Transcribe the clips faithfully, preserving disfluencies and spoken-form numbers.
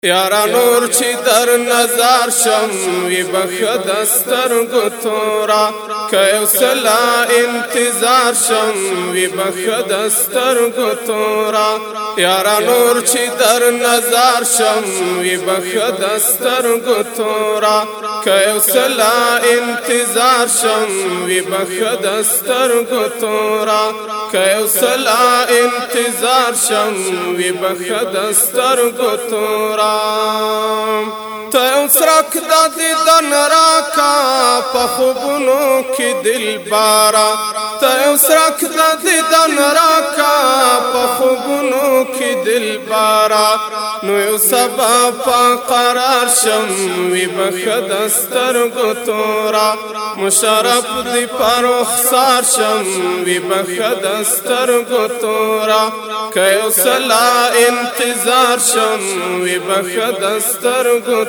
یارا نور چی در نظر شم وی بخد سترگو تورا که یو سلا انتظار شم وی بخد سترگو تورا یارا نور چی در نظر شم وی بخد سترگو تورا که یو سلا انتظار شم وی بخد سترگو تورا که یو سلا انتظار شم وی بخد سترگو تورا تا سرک دا دیدن راکا پا خوبونو کی دل بارا تا سرک دا دیدن راکا پا خوبونو کی دل بارا نو یو سبا پا قرار شم وی بخد سترگو تورا مشرف دی پر اخسار شم وی بخد سترگو تورا که یو سلا انتظار شم وی بخد سترگو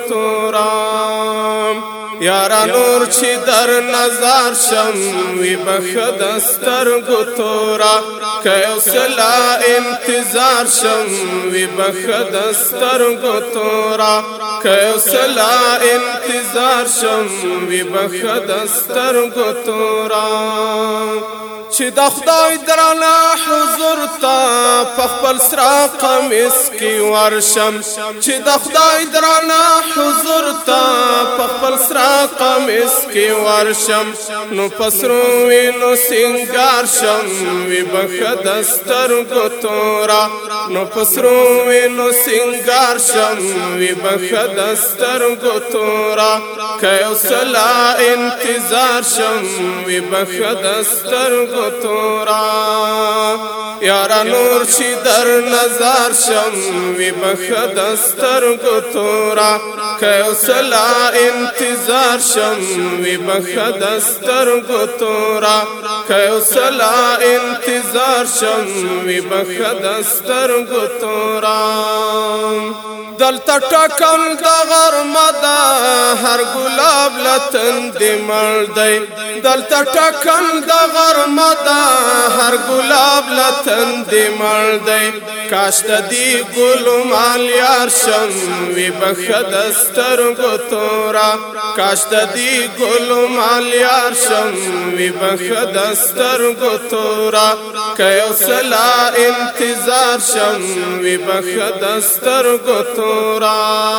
تورا یارا نور چی در نظر شم وی بخد سترگو تورا که یو سلا انتظار شم وی بخد سترگو تورا که یو سلا انتظار شم وی بخد سترگو تورا چی د خدای درانه حضور تا پخپل سرا قمیص کی ورشم چی د خدای درانه حضور تا پخپل سرا قمیص کی ورشم نو پسرو وینو سنگار شم وی بخد سترگو تورا نو پسرو وینو سنگار شم وی بخد سترگو تورا که یو سلا انتظار شم وی بخد سترگو تورا یارا نور چی در نظر شم وی بخد سترگو تورا که یو سلا انتظار شم وی بخد سترگو تورا که یو سلا انتظار شم وی بخد سترگو تورا دلتا ټکل د غرمه دا هر ګلاب لتن دی مړ دی دلتا ټکل د غرمه دا هر ګلاب لتن دی مړ دی کاش د دې ګل مال یار شم وی بخد سترگو تورا کاش د دې ګل مال یار شم وی بخد سترگو تورا که یو سلا انتظار شم وی بخد سترگو تورا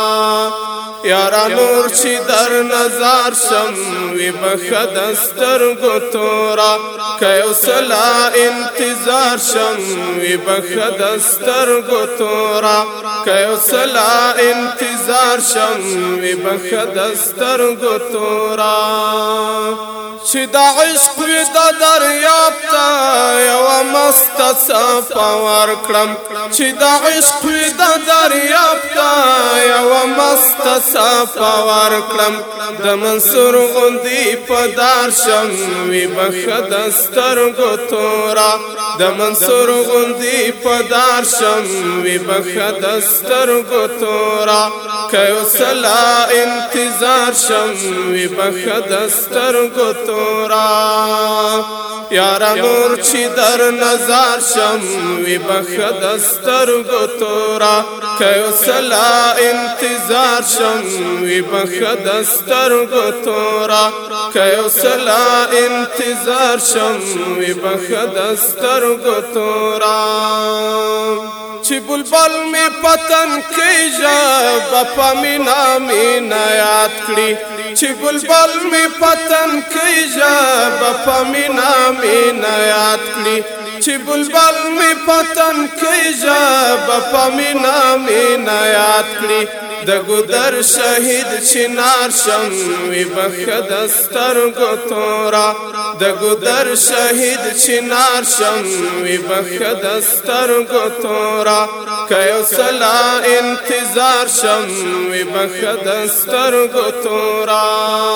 یارا نور چی در نظر شم وی بخد سترگو تورا که یو سلا انتظار شم وی بخد سترگو تورا که یو سلا انتظار شم وی بخد سترگو تورا چی دا عشق وی دا دریاب تا یو مست صفا ورکړم چی دا عشق وی دا دریاب تا یو مست صفا ورکړم د منصور غوندی پدار شم وی بخد سترگو تورا د منصور غوندی پدار شم وی بخد سترگو تورا که یو سلا انتظار شم وی بخد سترگو تورا یارا نور چی در نظر شم وی بخد سترگو تورا که یو سلا انتظار شم وی بخد سترگو تورا که یو سلا انتظار شم وی بخد سترگو تورا چی بلبل می پتن کی جا بپا مینا مینا یاد کړي چی بلبل می پتن کی جا بپا مینا مینا یاد کړي چی بلبل می پتن کی جا بپا مینا مینا یاد کړي د ګودر شهید چنار شم وی بخد سترگو تورا د ګودر شهید چنار شم وی بخد سترگو تورا که یو سلا انتظار شم وی بخد سترگو تورا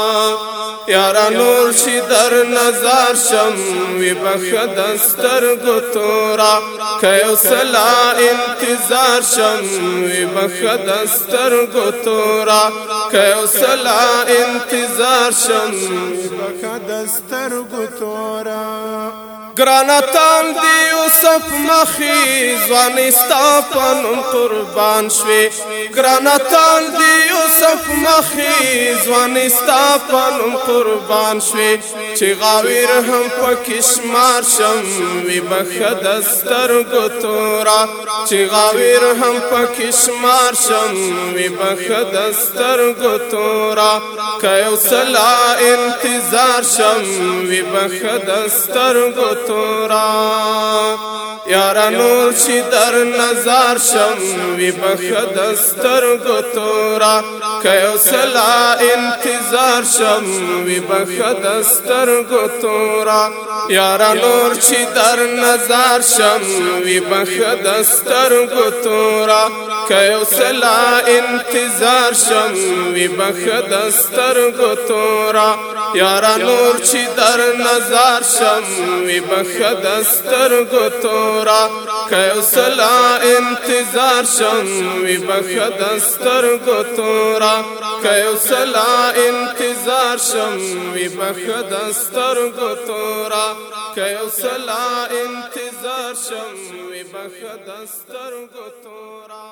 یارا نور چی در نظر شم وی بخد سترگو تورا که یو سلا انتظار شم وی بخد سترگو تورا که یو سلا انتظار شم وی بخد سترگو تورا گرانتان دی یوسف مخی ځواني ستا په نوم قربان شوې گرانتان دی یوسف مخی ځواني ستا په نوم قربان شوې چې غاویر هم پکې شمار شم وي بخه د سترګو تورا چې غاویر هم پکې شمار شم وي بخه د سترګو تورا که یو سلا انتظار شم وي بخه د سترګو تورا یارا نور چی در نظر شم وی بخه د سترګو تورا که یو سلا انتظار شم وی بخه د سترګو تورا یارا نور چی در نظر شم وی بخه د سترګو تورا که یو سلا انتظار شم وی بخه د سترګو تورا یارا نور چی در نظر شم وی بخه د سترګو تورا که یو سلا انتظار شم وی بخه د سترګو تورا که یو سلا انتظار شم وی بخه د سترګو تورا که یو سلا انتظار شم وی بخه د سترګو تورا